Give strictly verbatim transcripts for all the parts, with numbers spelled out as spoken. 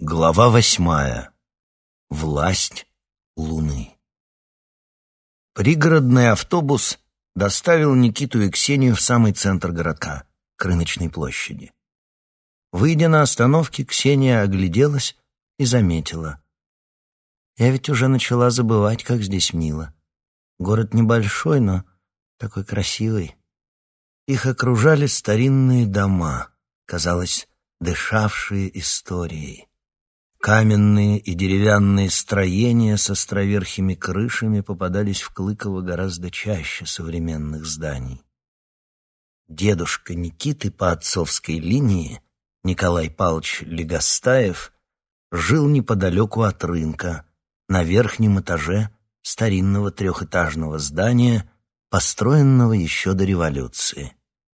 Глава восьмая. Власть Луны. Пригородный автобус доставил Никиту и Ксению в самый центр городка, к Рыночной площади. Выйдя на остановке, Ксения огляделась и заметила: «Я ведь уже начала забывать, как здесь мило. Город небольшой, но такой красивый». Их окружали старинные дома, казалось, дышавшие историей. Каменные и деревянные строения с островерхими крышами попадались в Клыково гораздо чаще современных зданий. Дедушка Никиты по отцовской линии, Николай Павлович Легостаев, жил неподалеку от рынка, на верхнем этаже старинного трехэтажного здания, построенного еще до революции.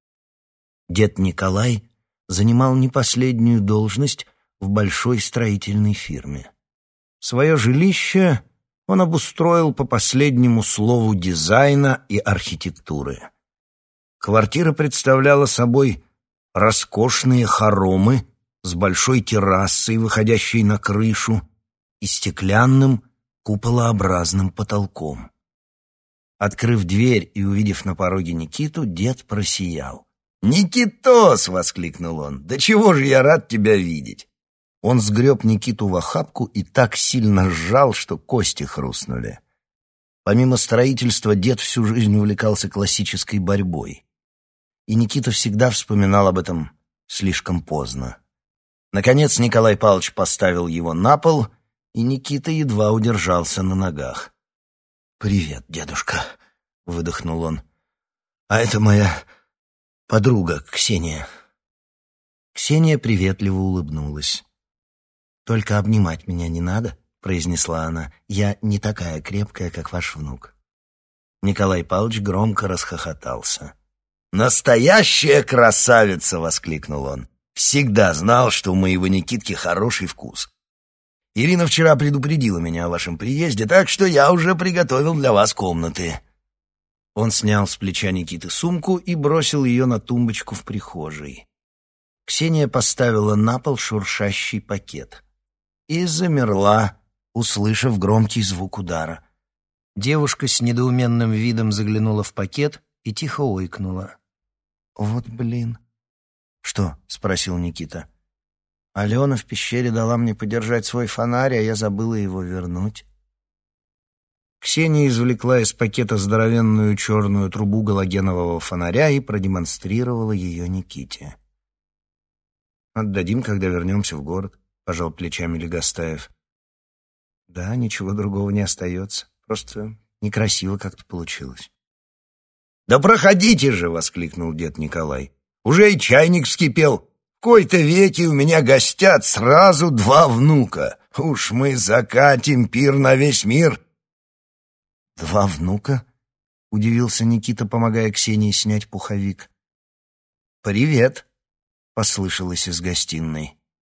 Дед Николай занимал не последнюю должность в большой строительной фирме. Свое жилище он обустроил по последнему слову дизайна и архитектуры. Квартира представляла собой роскошные хоромы с большой террасой, выходящей на крышу, и стеклянным куполообразным потолком. Открыв дверь и увидев на пороге Никиту, дед просиял. «Никитос!» — воскликнул он. «Да чего же я рад тебя видеть!» Он сгреб Никиту в охапку и так сильно сжал, что кости хрустнули. Помимо строительства, дед всю жизнь увлекался классической борьбой. И Никита всегда вспоминал об этом слишком поздно. Наконец Николай Павлович поставил его на пол, и Никита едва удержался на ногах. «Привет, дедушка», — выдохнул он. «А это моя подруга Ксения». Ксения приветливо улыбнулась. «Только обнимать меня не надо», — произнесла она. «Я не такая крепкая, как ваш внук». Николай Павлович громко расхохотался. «Настоящая красавица!» — воскликнул он. «Всегда знал, что у моего Никитки хороший вкус. Ирина вчера предупредила меня о вашем приезде, так что я уже приготовил для вас комнаты». Он снял с плеча Никиты сумку и бросил ее на тумбочку в прихожей. Ксения поставила на пол шуршащий пакет и замерла, услышав громкий звук удара. Девушка с недоуменным видом заглянула в пакет и тихо ойкнула. «Вот блин!» «Что?» — спросил Никита. «Алена в пещере дала мне подержать свой фонарь, а я забыла его вернуть». Ксения извлекла из пакета здоровенную черную трубу галогенового фонаря и продемонстрировала ее Никите. «Отдадим, когда вернемся в город», — пожал плечами Легостаев. «Да, ничего другого не остается. Просто некрасиво как-то получилось». «Да проходите же!» — воскликнул дед Николай. «Уже и чайник вскипел. В кои-то веки у меня гостят сразу два внука. Уж мы закатим пир на весь мир». «Два внука?» — удивился Никита, помогая Ксении снять пуховик. «Привет!» — послышалось из гостиной.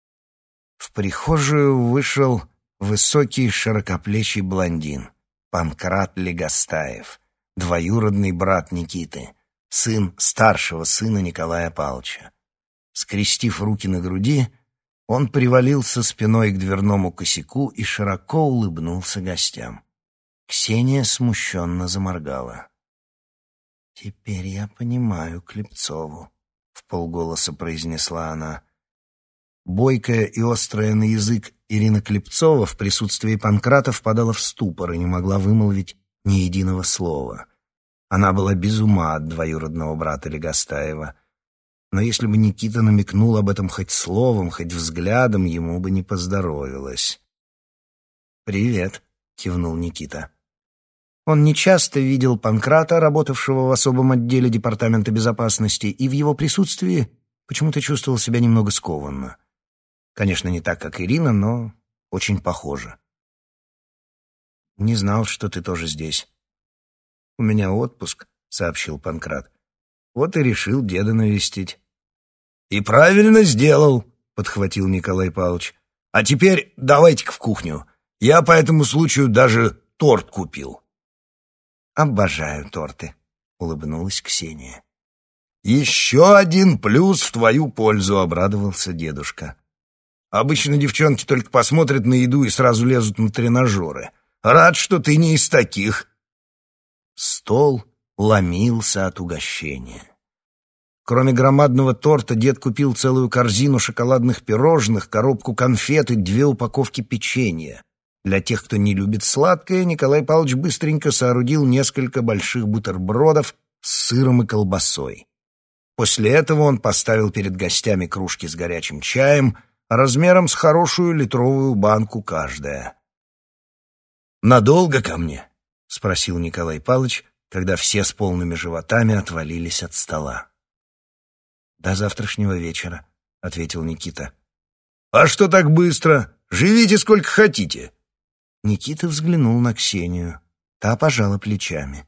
В прихожую вышел высокий широкоплечий блондин, Панкрат Легостаев, двоюродный брат Никиты, сын старшего сына Николая Павловича. Скрестив руки на груди, он привалился спиной к дверному косяку и широко улыбнулся гостям. Ксения смущенно заморгала. «Теперь я понимаю Клепцову», — вполголоса произнесла она. Бойкая и острая на язык Ирина Клепцова в присутствии Панкрата впадала в ступор и не могла вымолвить ни единого слова. Она была без ума от двоюродного брата Легостаева. Но если бы Никита намекнул об этом хоть словом, хоть взглядом, ему бы не поздоровилось. «Привет», — кивнул Никита. Он нечасто видел Панкрата, работавшего в особом отделе Департамента безопасности, и в его присутствии почему-то чувствовал себя немного скованно. Конечно, не так, как Ирина, но очень похоже. «Не знал, что ты тоже здесь». «У меня отпуск», — сообщил Панкрат. «Вот и решил деда навестить». «И правильно сделал», — подхватил Николай Павлович. «А теперь давайте-ка в кухню. Я по этому случаю даже торт купил». «Обожаю торты», — улыбнулась Ксения. «Еще один плюс в твою пользу», — обрадовался дедушка. Обычно девчонки только посмотрят на еду и сразу лезут на тренажеры. Рад, что ты не из таких». Стол ломился от угощения. Кроме громадного торта, дед купил целую корзину шоколадных пирожных, коробку конфет и две упаковки печенья. Для тех, кто не любит сладкое, Николай Павлович быстренько соорудил несколько больших бутербродов с сыром и колбасой. После этого он поставил перед гостями кружки с горячим чаем, размером с хорошую литровую банку каждая. «Надолго ко мне?» — спросил Николай Павлович, когда все с полными животами отвалились от стола. «До завтрашнего вечера», — ответил Никита. «А что так быстро? Живите сколько хотите». Никита взглянул на Ксению. Та пожала плечами.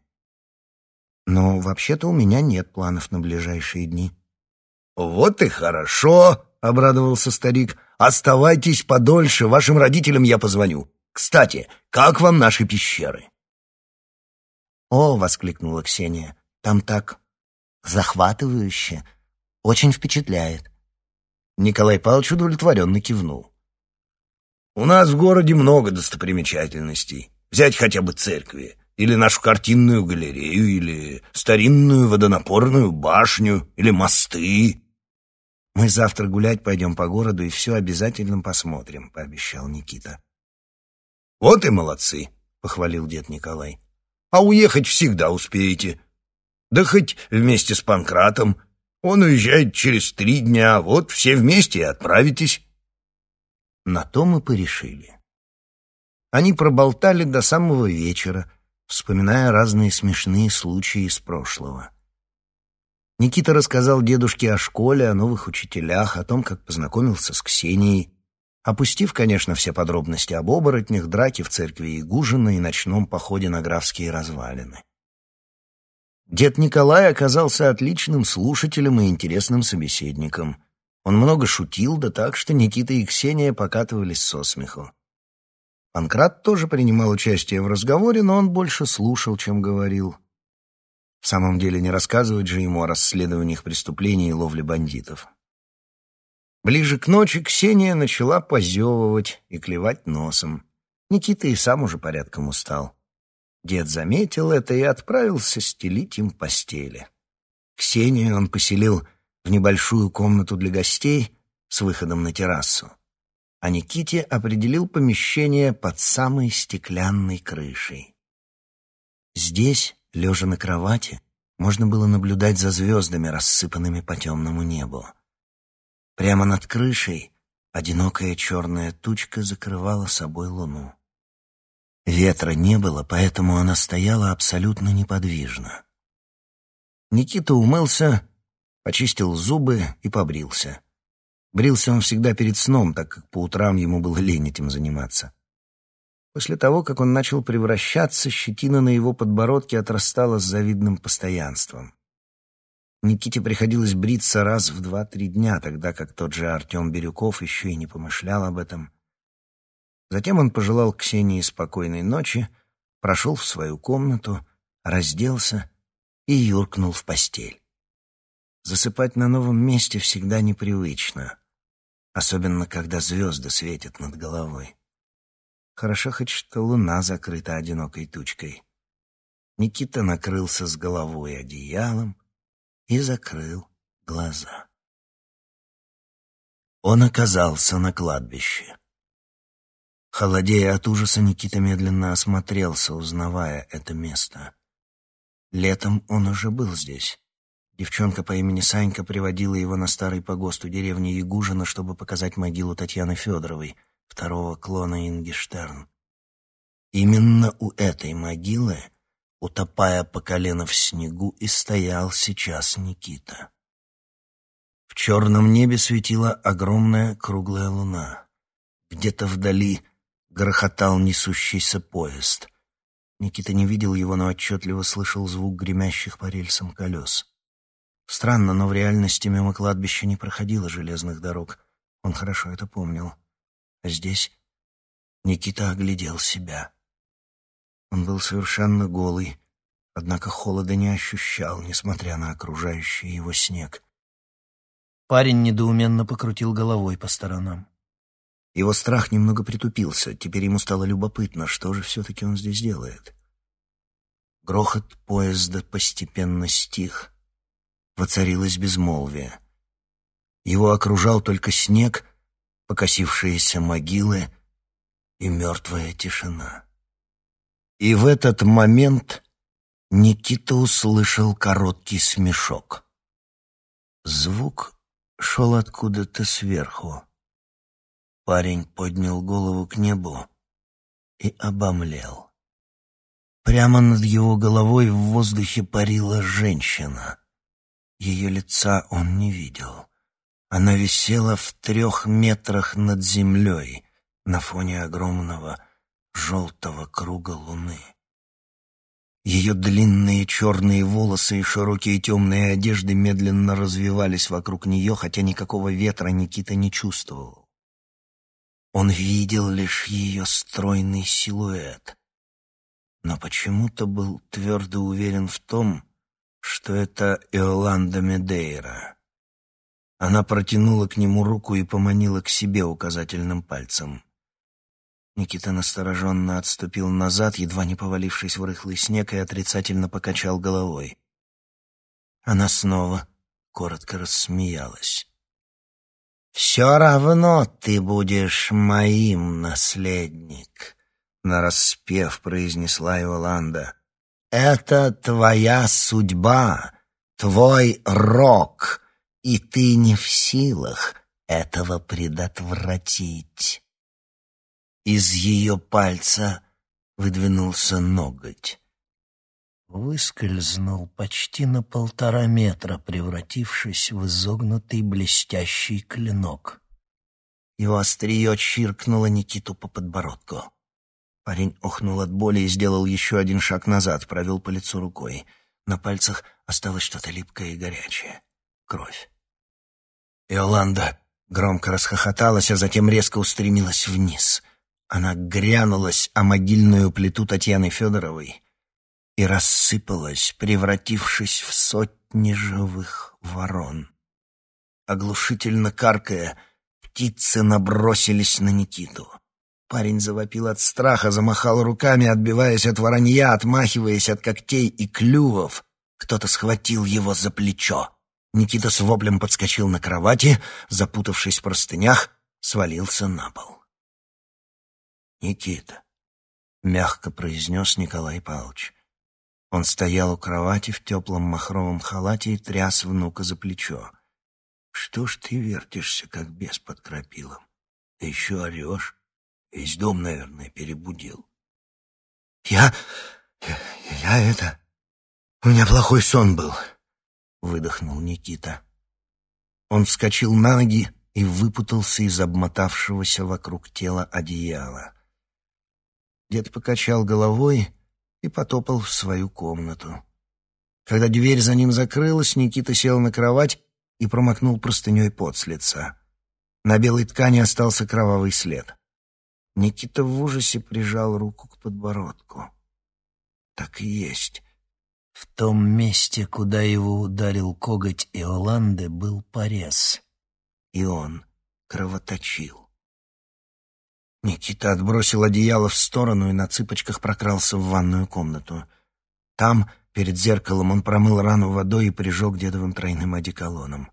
«Но вообще-то у меня нет планов на ближайшие дни». «Вот и хорошо», — обрадовался старик. «Оставайтесь подольше, вашим родителям я позвоню. Кстати, как вам наши пещеры?» «О», — воскликнула Ксения, — «там так захватывающе, очень впечатляет». Николай Павлович удовлетворенно кивнул. «У нас в городе много достопримечательностей. Взять хотя бы церкви, или нашу картинную галерею, или старинную водонапорную башню, или мосты». «Мы завтра гулять пойдем по городу и все обязательно посмотрим», — пообещал Никита. «Вот и молодцы», — похвалил дед Николай. «А уехать всегда успеете. Да хоть вместе с Панкратом. Он уезжает через три дня, вот все вместе и отправитесь». На то мы порешили. Они проболтали до самого вечера, вспоминая разные смешные случаи из прошлого. Никита рассказал дедушке о школе, о новых учителях, о том, как познакомился с Ксенией, опустив, конечно, все подробности об оборотнях, драке в церкви Ягужина и ночном походе на графские развалины. Дед Николай оказался отличным слушателем и интересным собеседником. Он много шутил, да так, что Никита и Ксения покатывались со смеху. Панкрат тоже принимал участие в разговоре, но он больше слушал, чем говорил. В самом деле, не рассказывать же ему о расследованиях преступлений и ловле бандитов. Ближе к ночи Ксения начала позевывать и клевать носом. Никита и сам уже порядком устал. Дед заметил это и отправился стелить им постели. Ксению он поселил в небольшую комнату для гостей с выходом на террасу, а Никите определил помещение под самой стеклянной крышей. Здесь, лежа на кровати, можно было наблюдать за звездами, рассыпанными по темному небу. Прямо над крышей одинокая черная тучка закрывала собой луну. Ветра не было, поэтому она стояла абсолютно неподвижно. Никита умылся, почистил зубы и побрился. Брился он всегда перед сном, так как по утрам ему было лень этим заниматься. После того, как он начал превращаться, щетина на его подбородке отрастала с завидным постоянством. Никите приходилось бриться раз в два-три дня, тогда как тот же Артем Бирюков еще и не помышлял об этом. Затем он пожелал Ксении спокойной ночи, прошел в свою комнату, разделся и юркнул в постель. Засыпать на новом месте всегда непривычно, особенно когда звезды светят над головой. Хорошо хоть что луна закрыта одинокой тучкой. Никита накрылся с головой одеялом и закрыл глаза. Он оказался на кладбище. Холодея от ужаса, Никита медленно осмотрелся, узнавая это место. Летом он уже был здесь. Девчонка по имени Санька приводила его на старый погост у деревни Ягужина, чтобы показать могилу Татьяны Федоровой, второго клона Инги Штерн. Именно у этой могилы, утопая по колено в снегу, и стоял сейчас Никита. В черном небе светила огромная круглая луна. Где-то вдали грохотал несущийся поезд. Никита не видел его, но отчетливо слышал звук гремящих по рельсам колес. Странно, но в реальности мимо кладбища не проходило железных дорог. Он хорошо это помнил. А здесь Никита оглядел себя. Он был совершенно голый, однако холода не ощущал, несмотря на окружающий его снег. Парень недоуменно покрутил головой по сторонам. Его страх немного притупился. Теперь ему стало любопытно, что же все-таки он здесь делает. Грохот поезда постепенно стих. Воцарилось безмолвие. Его окружал только снег, покосившиеся могилы и мертвая тишина. И в этот момент Никита услышал короткий смешок. Звук шел откуда-то сверху. Парень поднял голову к небу и обомлел. Прямо над его головой в воздухе парила женщина. Ее лица он не видел. Она висела в трех метрах над землей на фоне огромного желтого круга луны. Ее длинные черные волосы и широкие темные одежды медленно развивались вокруг нее, хотя никакого ветра Никита не чувствовал. Он видел лишь ее стройный силуэт, но почему-то был твердо уверен в том, что это Иоланда Медейра. Она протянула к нему руку и поманила к себе указательным пальцем. Никита настороженно отступил назад, едва не повалившись в рыхлый снег, и отрицательно покачал головой. Она снова коротко рассмеялась. «Все равно ты будешь моим, наследник», — нараспев произнесла Иоланда. «Это твоя судьба, твой рок, и ты не в силах этого предотвратить». Из ее пальца выдвинулся ноготь. Выскользнул почти на полтора метра, превратившись в изогнутый блестящий клинок. Его острие чиркнуло Никиту по подбородку. Парень охнул от боли и сделал еще один шаг назад, провел по лицу рукой. На пальцах осталось что-то липкое и горячее. Кровь. Иоланда громко расхохоталась, а затем резко устремилась вниз. Она грянулась о могильную плиту Татьяны Федоровой и рассыпалась, превратившись в сотни живых ворон. Оглушительно каркая, птицы набросились на Никиту. Парень завопил от страха, замахал руками, отбиваясь от воронья, отмахиваясь от когтей и клювов. Кто-то схватил его за плечо. Никита с воплем подскочил на кровати, запутавшись в простынях, свалился на пол. «Никита», — мягко произнес Николай Павлович. Он стоял у кровати в теплом махровом халате и тряс внука за плечо. «Что ж ты вертишься, как бес под крапилом? Ты еще орешь. Весь дом, наверное, перебудил». «Я... я это... У меня плохой сон был», — выдохнул Никита. Он вскочил на ноги и выпутался из обмотавшегося вокруг тела одеяла. Дед покачал головой и потопал в свою комнату. Когда дверь за ним закрылась, Никита сел на кровать и промокнул простыней пот с лица. На белой ткани остался кровавый след. Никита в ужасе прижал руку к подбородку. Так и есть. В том месте, куда его ударил коготь Иоланды, был порез. И он кровоточил. Никита отбросил одеяло в сторону и на цыпочках прокрался в ванную комнату. Там, перед зеркалом, он промыл рану водой и прижег дедовым тройным одеколоном.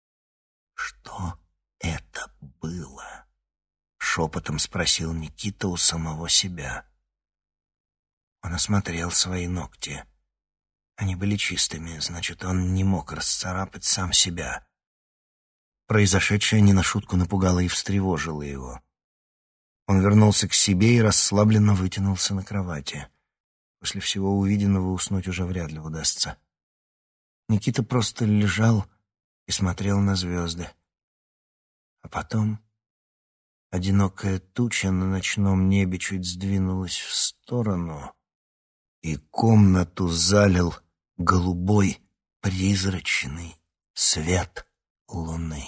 «Что это было?» — шепотом спросил Никита у самого себя. Он осмотрел свои ногти. Они были чистыми, значит, он не мог расцарапать сам себя. Произошедшее не на шутку напугало и встревожило его. Он вернулся к себе и расслабленно вытянулся на кровати. После всего увиденного уснуть уже вряд ли удастся. Никита просто лежал и смотрел на звезды. А потом одинокая туча на ночном небе чуть сдвинулась в сторону, и комнату залил голубой призрачный свет луны.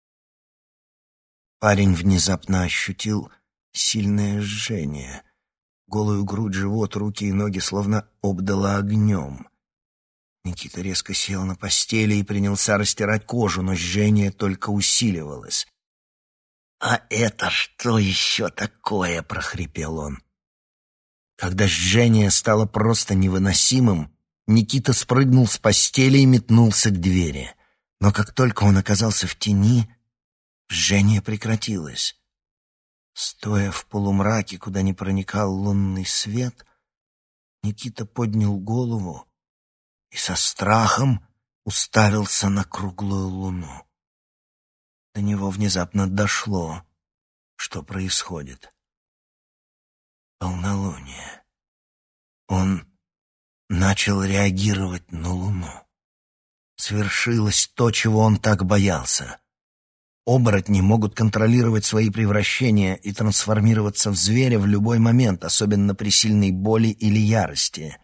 Парень внезапно ощутил сильное жжение. Голую грудь, живот, руки и ноги словно обдало огнем. Никита резко сел на постели и принялся растирать кожу, но жжение только усиливалось. «А это что еще такое?» — прохрипел он. Когда жжение стало просто невыносимым, Никита спрыгнул с постели и метнулся к двери. Но как только он оказался в тени, жжение прекратилось. Стоя в полумраке, куда не проникал лунный свет, Никита поднял голову и со страхом уставился на круглую луну. До него внезапно дошло, что происходит. Полнолуние. Он начал реагировать на луну. Свершилось то, чего он так боялся. Оборотни могут контролировать свои превращения и трансформироваться в зверя в любой момент, особенно при сильной боли или ярости.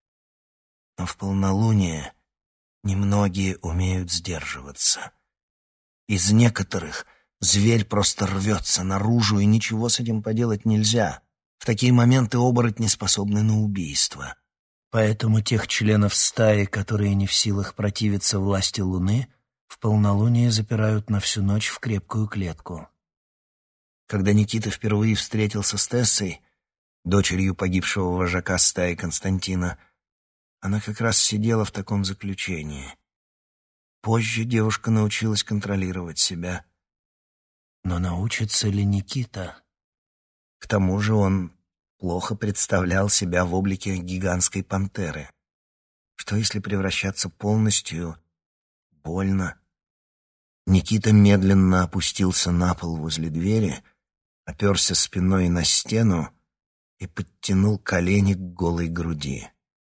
Но в полнолуние немногие умеют сдерживаться. Из некоторых зверь просто рвется наружу, и ничего с этим поделать нельзя. В такие моменты оборотни способны на убийство. Поэтому тех членов стаи, которые не в силах противиться власти Луны, в полнолуние запирают на всю ночь в крепкую клетку. Когда Никита впервые встретился с Тессой, дочерью погибшего вожака стаи Константина, она как раз сидела в таком заключении. Позже девушка научилась контролировать себя. Но научится ли Никита? К тому же он плохо представлял себя в облике гигантской пантеры. Что если превращаться полностью больно? Никита медленно опустился на пол возле двери, оперся спиной на стену и подтянул колени к голой груди.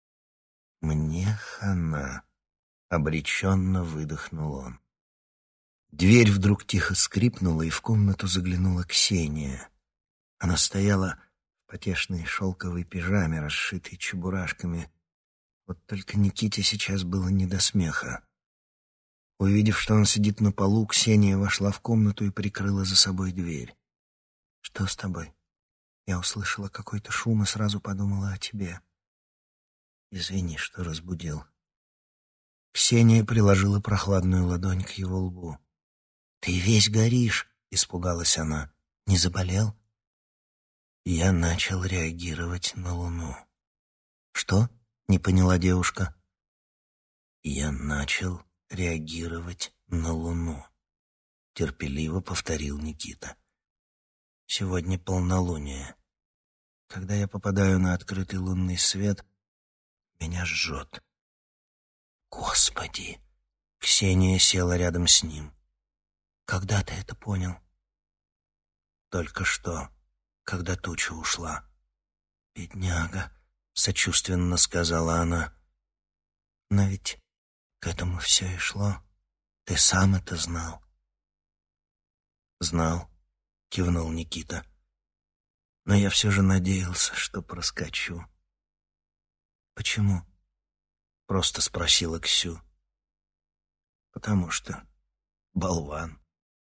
«Мне хана», — обреченно выдохнул он. Дверь вдруг тихо скрипнула, и в комнату заглянула Ксения. Она стояла в потешной шелковой пижаме, расшитой чебурашками. Вот только Никите сейчас было не до смеха. Увидев, что он сидит на полу, Ксения вошла в комнату и прикрыла за собой дверь. «Что с тобой?» Я услышала какой-то шум и сразу подумала о тебе. «Извини, что разбудил». Ксения приложила прохладную ладонь к его лбу. «Ты весь горишь», — испугалась она. «Не заболел?» Я начал реагировать на луну. «Что?» — не поняла девушка. «Я начал реагировать на луну», — терпеливо повторил Никита. «Сегодня полнолуние. Когда я попадаю на открытый лунный свет, меня жжет». «Господи!» — Ксения села рядом с ним. «Когда ты это понял?» «Только что, когда туча ушла». «Бедняга», — сочувственно сказала она. «Но ведь к этому все и шло. Ты сам это знал». «Знал», — кивнул Никита. «Но я все же надеялся, что проскочу». «Почему?» — просто спросила Ксю. «Потому что болван».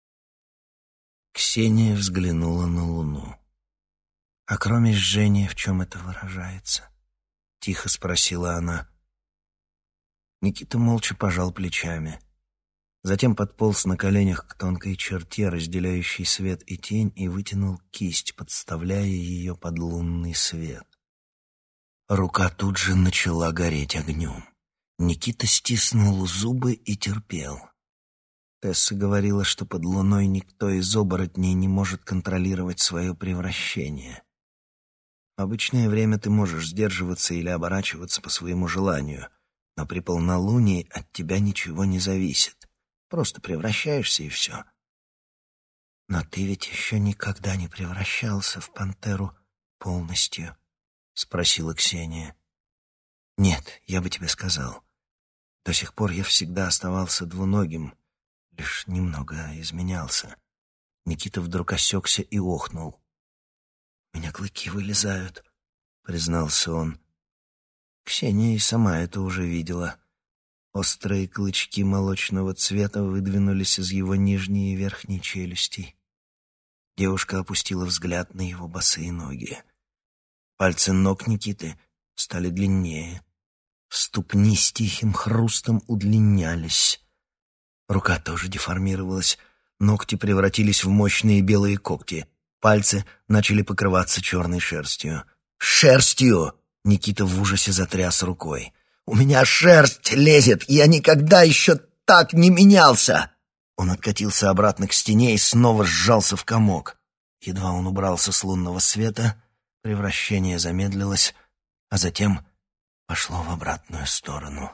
Ксения взглянула на луну. «А кроме жжения, в чем это выражается?» — тихо спросила она. Никита молча пожал плечами. Затем подполз на коленях к тонкой черте, разделяющей свет и тень, и вытянул кисть, подставляя ее под лунный свет. Рука тут же начала гореть огнем. Никита стиснул зубы и терпел. Тесса говорила, что под луной никто из оборотней не может контролировать свое превращение. В обычное время ты можешь сдерживаться или оборачиваться по своему желанию, но при полнолунии от тебя ничего не зависит. Просто превращаешься и все. «Но ты ведь еще никогда не превращался в пантеру полностью?» — спросила Ксения. «Нет, я бы тебе сказал. До сих пор я всегда оставался двуногим, лишь немного изменялся». Никита вдруг осекся и охнул. «У меня клыки вылезают», — признался он. Ксения и сама это уже видела. Острые клычки молочного цвета выдвинулись из его нижней и верхней челюстей. Девушка опустила взгляд на его босые ноги. Пальцы ног Никиты стали длиннее. Ступни с тихим хрустом удлинялись. Рука тоже деформировалась, Ногти превратились в мощные белые когти. Пальцы начали покрываться черной шерстью. «Шерстью!» — Никита в ужасе затряс рукой. «У меня шерсть лезет! Я никогда еще так не менялся!» Он откатился обратно к стене и снова сжался в комок. Едва он убрался с лунного света, превращение замедлилось, а затем пошло в обратную сторону.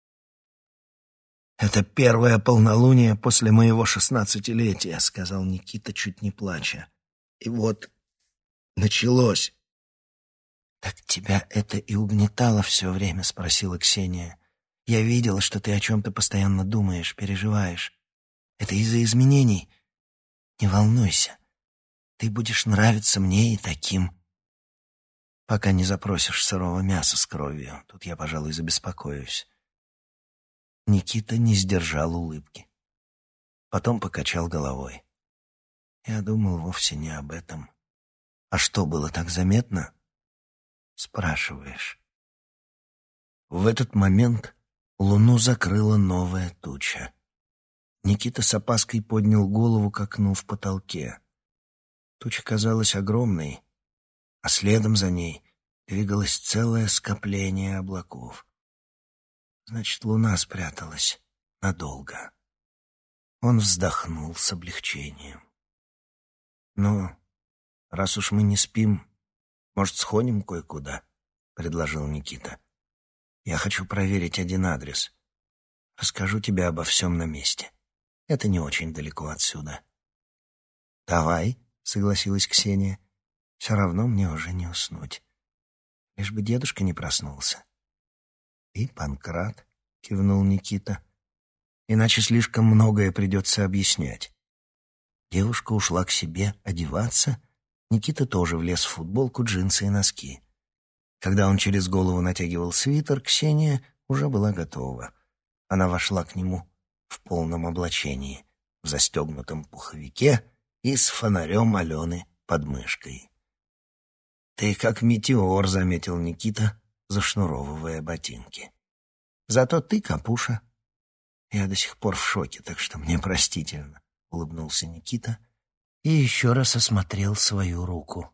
«Это первое полнолуние после моего шестнадцатилетия», — сказал Никита, чуть не плача. «И вот началось». «Так тебя это и угнетало все время?» — спросила Ксения. «Я видела, что ты о чем-то постоянно думаешь, переживаешь. Это из-за изменений? Не волнуйся. Ты будешь нравиться мне и таким. Пока не запросишь сырого мяса с кровью. Тут я, пожалуй, забеспокоюсь». Никита не сдержал улыбки. Потом покачал головой. «Я думал вовсе не об этом. А что, было так заметно?» «Спрашиваешь». В этот момент луну закрыла новая туча. Никита с опаской поднял голову к окну в потолке. Туча казалась огромной, а следом за ней двигалось целое скопление облаков. Значит, луна спряталась надолго. Он вздохнул с облегчением. «Ну, раз уж мы не спим, может, сходим кое-куда?» — предложил Никита. «Я хочу проверить один адрес. Расскажу тебе обо всем на месте. Это не очень далеко отсюда». «Давай», — согласилась Ксения. «Все равно мне уже не уснуть. Лишь бы дедушка не проснулся». «И Панкрат», — кивнул Никита. «Иначе слишком многое придется объяснять». Девушка ушла к себе одеваться. Никита тоже влез в футболку, джинсы и носки. Когда он через голову натягивал свитер, Ксения уже была готова. Она вошла к нему в полном облачении, в застегнутом пуховике и с фонарем Алены под мышкой. «Ты как метеор», — заметил Никита, зашнуровывая ботинки. «Зато ты капуша». «Я до сих пор в шоке, так что мне простительно», — улыбнулся Никита и еще раз осмотрел свою руку.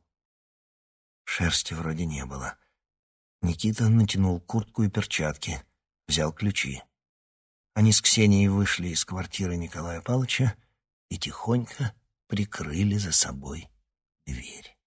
Шерсти вроде не было. Никита натянул куртку и перчатки, взял ключи. Они с Ксенией вышли из квартиры Николая Павловича и тихонько прикрыли за собой дверь.